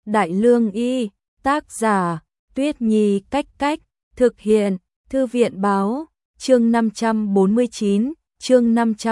Đại Lương Y, tác giả, Tuyết Nhi Cách Cách, thực hiện, Thư viện Báo, chương 549, chương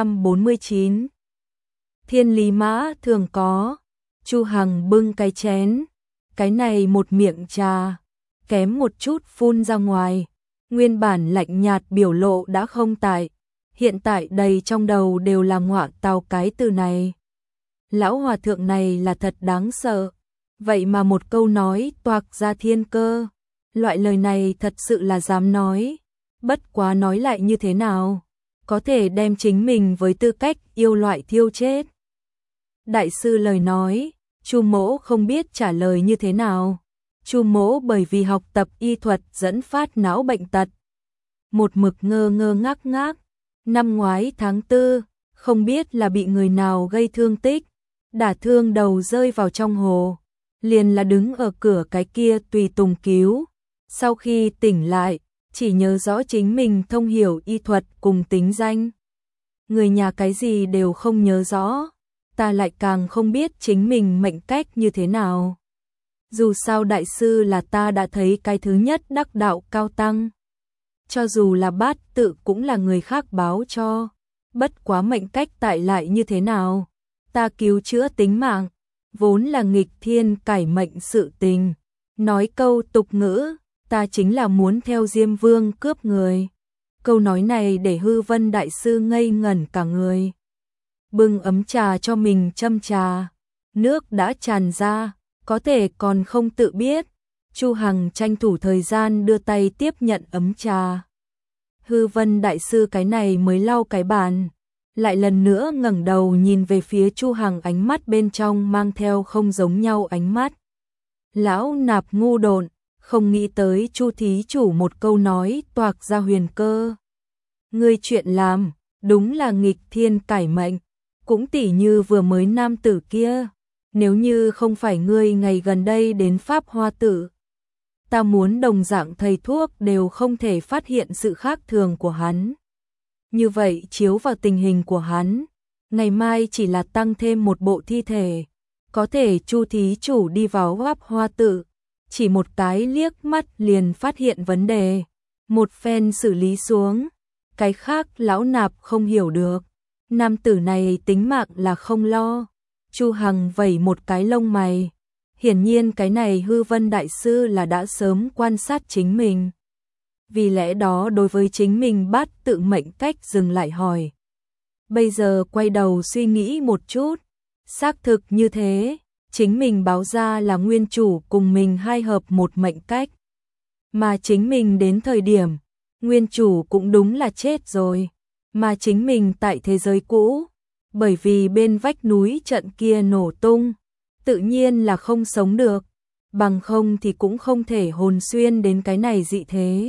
549. Thiên lý mã thường có, Chu Hằng bưng cái chén, cái này một miệng trà, kém một chút phun ra ngoài, nguyên bản lạnh nhạt biểu lộ đã không tại, hiện tại đầy trong đầu đều là ngọa tào cái từ này. Lão hòa thượng này là thật đáng sợ, vậy mà một câu nói toạc ra thiên cơ, loại lời này thật sự là dám nói, bất quá nói lại như thế nào, có thể đem chính mình với tư cách yêu loại thiêu chết. Đại sư lời nói, Chu Mỗ không biết trả lời như thế nào. Chu Mỗ bởi vì học tập y thuật dẫn phát não bệnh tật, một mực ngơ ngơ ngác ngác. Năm ngoái tháng 4, không biết là bị người nào gây thương tích, đả thương đầu rơi vào trong hồ, liền là đứng ở cửa cái kia tùy tùng cứu. Sau khi tỉnh lại, chỉ nhớ rõ chính mình thông hiểu y thuật cùng tính danh. Người nhà cái gì đều không nhớ rõ, ta lại càng không biết chính mình mệnh cách như thế nào. Dù sao đại sư là ta đã thấy cái thứ nhất đắc đạo cao tăng. Cho dù là bát tự cũng là người khác báo cho, bất quá mệnh cách tại lại như thế nào. Ta cứu chữa tính mạng, vốn là nghịch thiên cải mệnh sự tình. Nói câu tục ngữ, ta chính là muốn theo Diêm Vương cướp người. Câu nói này để Hư Vân đại sư ngây ngẩn cả người. Bưng ấm trà cho mình châm trà, nước đã tràn ra, có thể còn không tự biết. Chu Hằng tranh thủ thời gian đưa tay tiếp nhận ấm trà. Hư Vân đại sư cái này mới lau cái bàn, lại lần nữa ngẩng đầu nhìn về phía Chu Hằng, ánh mắt bên trong mang theo không giống nhau ánh mắt. Lão nạp ngu độn, không nghĩ tới Chu thí chủ một câu nói toạc ra huyền cơ. Ngươi chuyện làm, đúng là nghịch thiên cải mệnh, cũng tỉ như vừa mới nam tử kia, nếu như không phải ngươi ngày gần đây đến Pháp Hoa Tự, ta muốn đồng dạng thầy thuốc đều không thể phát hiện sự khác thường của hắn. Như vậy chiếu vào tình hình của hắn, ngày mai chỉ là tăng thêm một bộ thi thể, có thể Chu thí chủ đi vào Pháp Hoa Tự, chỉ một cái liếc mắt liền phát hiện vấn đề, một phen xử lý xuống, cái khác lão nạp không hiểu được. Nam tử này tính mạng là không lo. Chu Hằng vẩy một cái lông mày, hiển nhiên cái này Hư Vân đại sư là đã sớm quan sát chính mình. Vì lẽ đó đối với chính mình bát tự mệnh cách dừng lại hỏi. Bây giờ quay đầu suy nghĩ một chút, xác thực như thế, chính mình báo ra là nguyên chủ cùng mình hai hợp một mệnh cách. Mà chính mình đến thời điểm, nguyên chủ cũng đúng là chết rồi, mà chính mình tại thế giới cũ, bởi vì bên vách núi trận kia nổ tung, tự nhiên là không sống được, bằng không thì cũng không thể hồn xuyên đến cái này dị thế.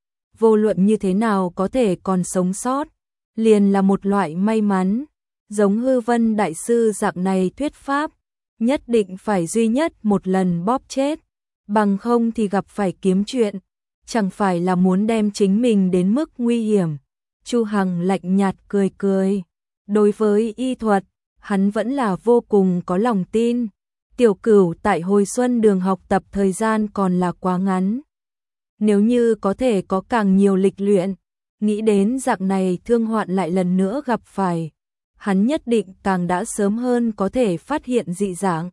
Vô luận như thế nào có thể còn sống sót, liền là một loại may mắn, giống Hư Vân đại sư dạng này thuyết pháp, nhất định phải duy nhất một lần bóp chết, bằng không thì gặp phải kiếm chuyện, chẳng phải là muốn đem chính mình đến mức nguy hiểm. Chu Hằng lạnh nhạt cười cười, đối với y thuật, hắn vẫn là vô cùng có lòng tin. Tiểu Cửu tại Hồi Xuân Đường học tập thời gian còn là quá ngắn. Nếu như có thể có càng nhiều lịch luyện, nghĩ đến dạng này thương hoạn lại lần nữa gặp phải, hắn nhất định càng đã sớm hơn có thể phát hiện dị dạng.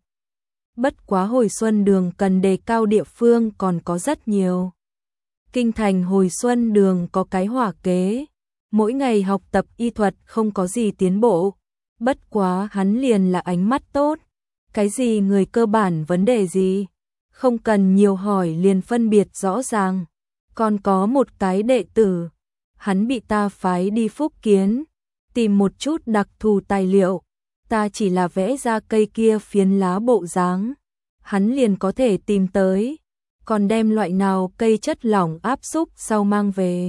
Bất quá Hồi Xuân Đường cần đề cao địa phương còn có rất nhiều. Kinh thành Hồi Xuân Đường có cái hỏa kế, mỗi ngày học tập y thuật không có gì tiến bộ, bất quá hắn liền là ánh mắt tốt, cái gì người cơ bản vấn đề gì, không cần nhiều hỏi liền phân biệt rõ ràng. Còn có một cái đệ tử, hắn bị ta phái đi Phúc Kiến, tìm một chút đặc thù tài liệu, ta chỉ là vẽ ra cây kia phiến lá bộ dáng, hắn liền có thể tìm tới, còn đem loại nào cây chất lỏng áp xúc sau mang về.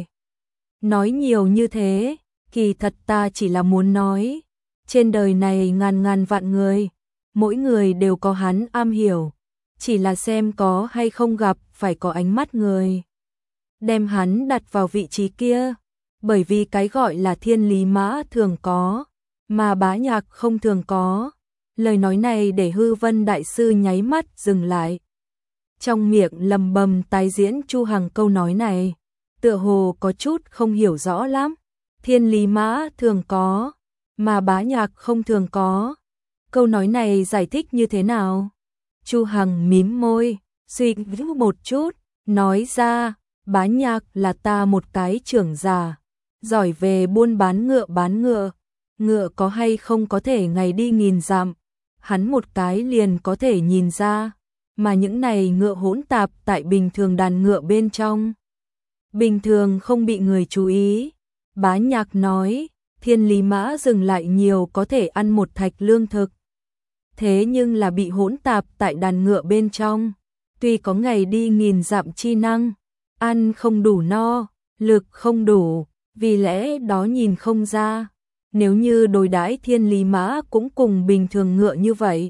Nói nhiều như thế, kỳ thật ta chỉ là muốn nói, trên đời này ngàn ngàn vạn người, mỗi người đều có hắn am hiểu, chỉ là xem có hay không gặp phải có ánh mắt người. Đem hắn đặt vào vị trí kia, bởi vì cái gọi là thiên lý mã thường có, mà bá nhạc không thường có, Lời nói này để Hư Vân Đại Sư nháy mắt dừng lại. Trong miệng lầm bầm tái diễn Chu Hằng câu nói này, tựa hồ có chút không hiểu rõ lắm. Thiên lý mã thường có, mà bá nhạc không thường có. Câu nói này giải thích như thế nào? Chu Hằng mím môi, suy nghĩ một chút, nói ra, bá nhạc là ta một cái trưởng giả, giỏi về buôn bán ngựa. Ngựa có hay không có thể ngày đi nghìn dặm, hắn một cái liền có thể nhìn ra, mà những này ngựa hỗn tạp tại bình thường đàn ngựa bên trong. Bình thường không bị người chú ý. Bá nhạc nói, thiên lý mã dừng lại nhiều có thể ăn một thạch lương thực. Thế nhưng là bị hỗn tạp tại đàn ngựa bên trong, tuy có ngày đi nghìn dặm chi năng, ăn không đủ no, lực không đủ, vì lẽ đó nhìn không ra. Nếu như đối đãi thiên lý mã cũng cùng bình thường ngựa như vậy,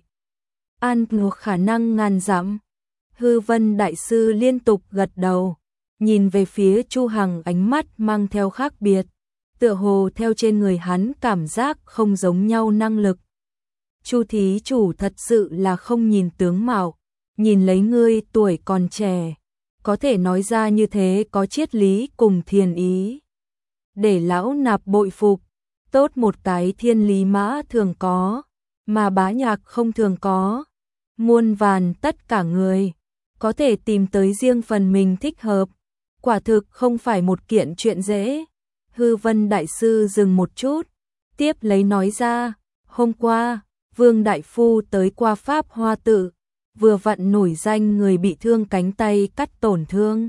ăn ngược khả năng ngàn dặm. Hư Vân Đại Sư liên tục gật đầu, nhìn về phía Chu Hằng ánh mắt mang theo khác biệt, tựa hồ theo trên người hắn cảm giác không giống nhau năng lực. Chu thí chủ thật sự là không nhìn tướng mạo, nhìn lấy ngươi tuổi còn trẻ, có thể nói ra như thế có triết lý cùng thiền ý. Để lão nạp bội phục, tốt một cái thiên lý mã thường có, mà bá nhạc không thường có. Muôn vàn tất cả người, có thể tìm tới riêng phần mình thích hợp, quả thực không phải một kiện chuyện dễ. Hư Vân Đại Sư dừng một chút, tiếp lấy nói ra, hôm qua, Vương Đại Phu tới qua Pháp Hoa Tự, vừa vặn nổi danh người bị thương cánh tay cắt tổn thương.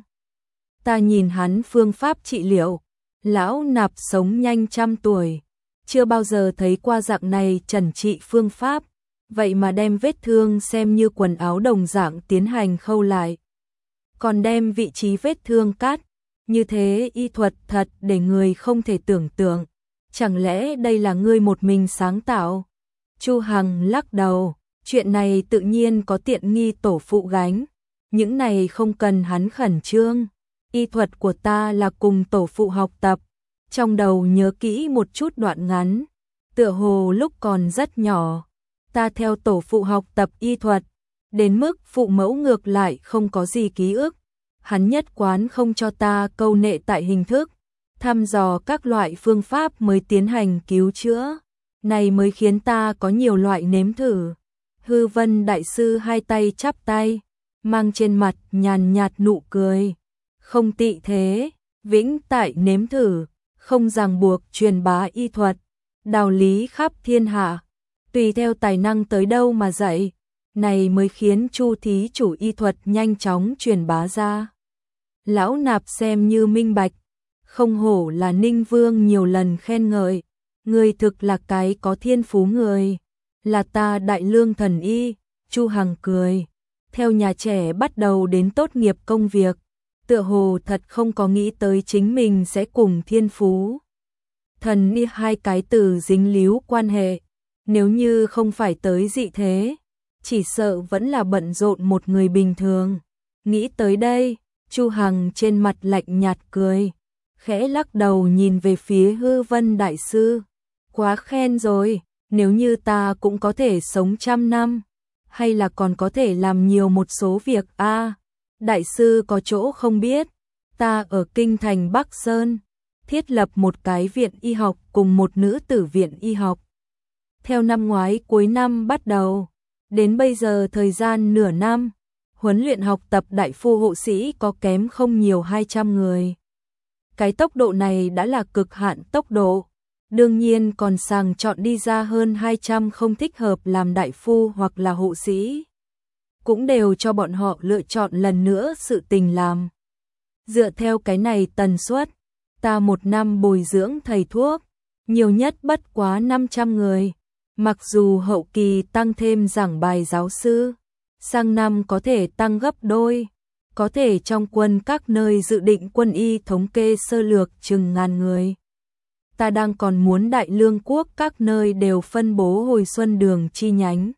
Ta nhìn hắn phương pháp trị liệu, lão nạp sống nhanh 100 tuổi, chưa bao giờ thấy qua dạng này trần trị phương pháp, vậy mà đem vết thương xem như quần áo đồng dạng tiến hành khâu lại. Còn đem vị trí vết thương cắt, như thế y thuật thật để người không thể tưởng tượng. Chẳng lẽ đây là ngươi một mình sáng tạo? Chu Hằng lắc đầu, chuyện này tự nhiên có tiện nghi tổ phụ gánh, những này không cần hắn khẩn trương. Y thuật của ta là cùng tổ phụ học tập, trong đầu nhớ kỹ một chút đoạn ngắn, tựa hồ lúc còn rất nhỏ, ta theo tổ phụ học tập y thuật, đến mức phụ mẫu ngược lại không có gì ký ức. Hắn nhất quán không cho ta câu nệ tại hình thức, thăm dò các loại phương pháp mới tiến hành cứu chữa, này mới khiến ta có nhiều loại nếm thử. Hư Vân Đại Sư hai tay chắp tay, mang trên mặt nhàn nhạt nụ cười, không tị thế, vĩnh tại nếm thử, không ràng buộc truyền bá y thuật, đạo lý khắp thiên hạ, tùy theo tài năng tới đâu mà dạy, này mới khiến Chu thí chủ y thuật nhanh chóng truyền bá ra. Lão nạp xem như minh bạch, không hổ là Ninh Vương nhiều lần khen ngợi, người thực là cái có thiên phú người, là ta đại lương thần y. Chu Hằng cười, theo nhà trẻ bắt đầu đến tốt nghiệp công việc, tựa hồ thật không có nghĩ tới chính mình sẽ cùng thiên phú thần y hai cái từ dính líu quan hệ, nếu như không phải tới dị thế, chỉ sợ vẫn là bận rộn một người bình thường. Nghĩ tới đây, Chu Hằng trên mặt lạnh nhạt cười, khẽ lắc đầu nhìn về phía Hư Vân Đại Sư, quá khen rồi, nếu như ta cũng có thể sống 100 năm, hay là còn có thể làm nhiều một số việc a. Đại sư có chỗ không biết, ta ở kinh thành Bắc Sơn, thiết lập một cái viện y học cùng một nữ tử viện y học. Theo năm ngoái cuối năm bắt đầu, đến bây giờ thời gian nửa năm, huấn luyện học tập đại phu hộ sĩ có kém không nhiều 200 người. Cái tốc độ này đã là cực hạn tốc độ, đương nhiên còn sàng chọn đi ra hơn 200 không thích hợp làm đại phu hoặc là hộ sĩ. Cũng đều cho bọn họ lựa chọn lần nữa sự tình làm. Dựa theo cái này tần suất, ta một năm bồi dưỡng thầy thuốc, nhiều nhất bất quá 500 người. Mặc dù hậu kỳ tăng thêm giảng bài giáo sư, sang năm có thể tăng gấp đôi, có thể trong quân các nơi dự định quân y thống kê sơ lược chừng 1000 người. Ta đang còn muốn Đại Lương quốc các nơi đều phân bố hồi xuân đường chi nhánh.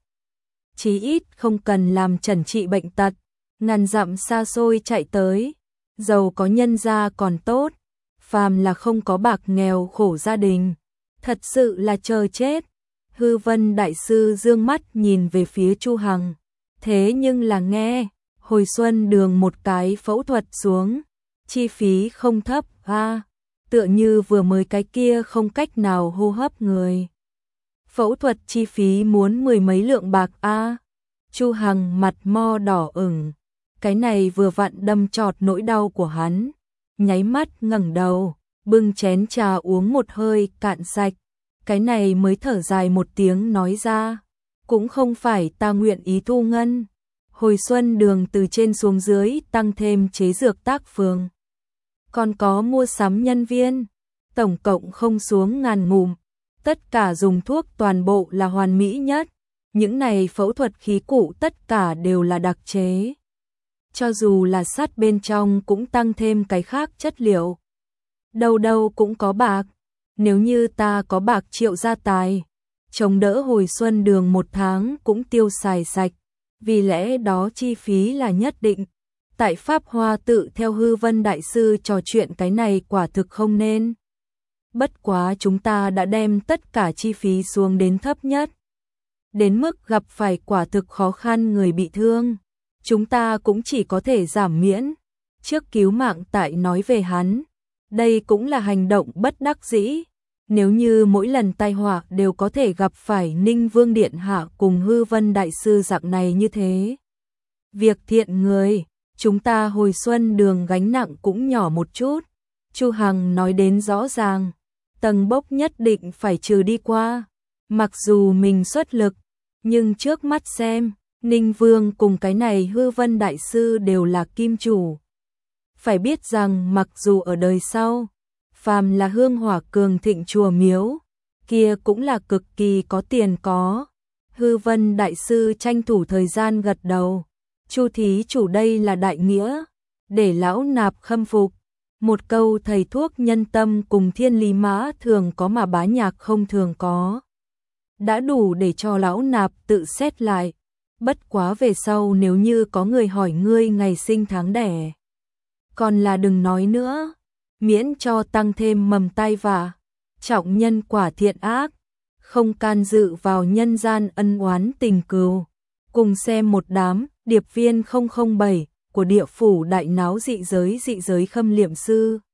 Chí ít không cần làm chẩn trị bệnh tật, ngàn dặm xa xôi chạy tới, giàu có nhân gia còn tốt, phàm là không có bạc nghèo khổ gia đình, thật sự là chờ chết. Hư Vân đại sư dương mắt nhìn về phía Chu Hằng, thế nhưng là nghe, hồi xuân đường một cái phẫu thuật xuống, chi phí không thấp tựa như vừa mới cái kia không cách nào hô hấp người. Phẫu thuật chi phí muốn 10 mấy lượng bạc Chu Hằng mặt mo đỏ ửng, cái này vừa vặn đâm chọt nỗi đau của hắn, nháy mắt ngẩng đầu, bưng chén trà uống một hơi cạn sạch, cái này mới thở dài một tiếng nói ra, cũng không phải ta nguyện ý thu ngân. Hồi xuân đường từ trên xuống dưới tăng thêm chế dược tác phường, còn có mua sắm nhân viên, tổng cộng không xuống ngàn ngụm, tất cả dùng thuốc toàn bộ là hoàn mỹ nhất, những này phẫu thuật khí cụ tất cả đều là đặc chế. Cho dù là sắt bên trong cũng tăng thêm cái khác chất liệu. Đâu đâu cũng có bạc, nếu như ta có bạc triệu gia tài, chống đỡ hồi xuân đường một tháng cũng tiêu xài sạch, vì lẽ đó chi phí là nhất định. Tại Pháp Hoa tự theo Hư Vân đại sư trò chuyện cái này quả thực không nên. Bất quá chúng ta đã đem tất cả chi phí xuống đến thấp nhất. Đến mức gặp phải quả thực khó khăn người bị thương, chúng ta cũng chỉ có thể giảm miễn. Trước cứu mạng tại nói về hắn, đây cũng là hành động bất đắc dĩ. Nếu như mỗi lần tai họa đều có thể gặp phải Ninh Vương Điện Hạ cùng Hư Vân đại sư dạng này như thế. Việc thiện người, chúng ta hồi xuân đường gánh nặng cũng nhỏ một chút. Chu Hằng nói đến rõ ràng, tầng bốc nhất định phải trừ đi qua. Mặc dù mình xuất lực, nhưng trước mắt xem, Ninh Vương cùng cái này Hư Vân đại sư đều là kim chủ. Phải biết rằng mặc dù ở đời sau, phàm là hương hỏa cường thịnh chùa miếu, kia cũng là cực kỳ có tiền có. Hư Vân đại sư tranh thủ thời gian gật đầu, Chu thí chủ đây là đại nghĩa, để lão nạp khâm phục. Một câu thầy thuốc nhân tâm cùng thiên lý mã thường có mà bá nhạc không thường có, đã đủ để cho lão nạp tự xét lại. Bất quá về sau nếu như có người hỏi ngươi ngày sinh tháng đẻ, còn là đừng nói nữa, miễn cho tăng thêm mầm tai vạ, trọng nhân quả thiện ác, không can dự vào nhân gian ân oán tình cừu. Cùng xem một đám điệp viên 007 của địa phủ đại náo dị giới khâm liệm sư.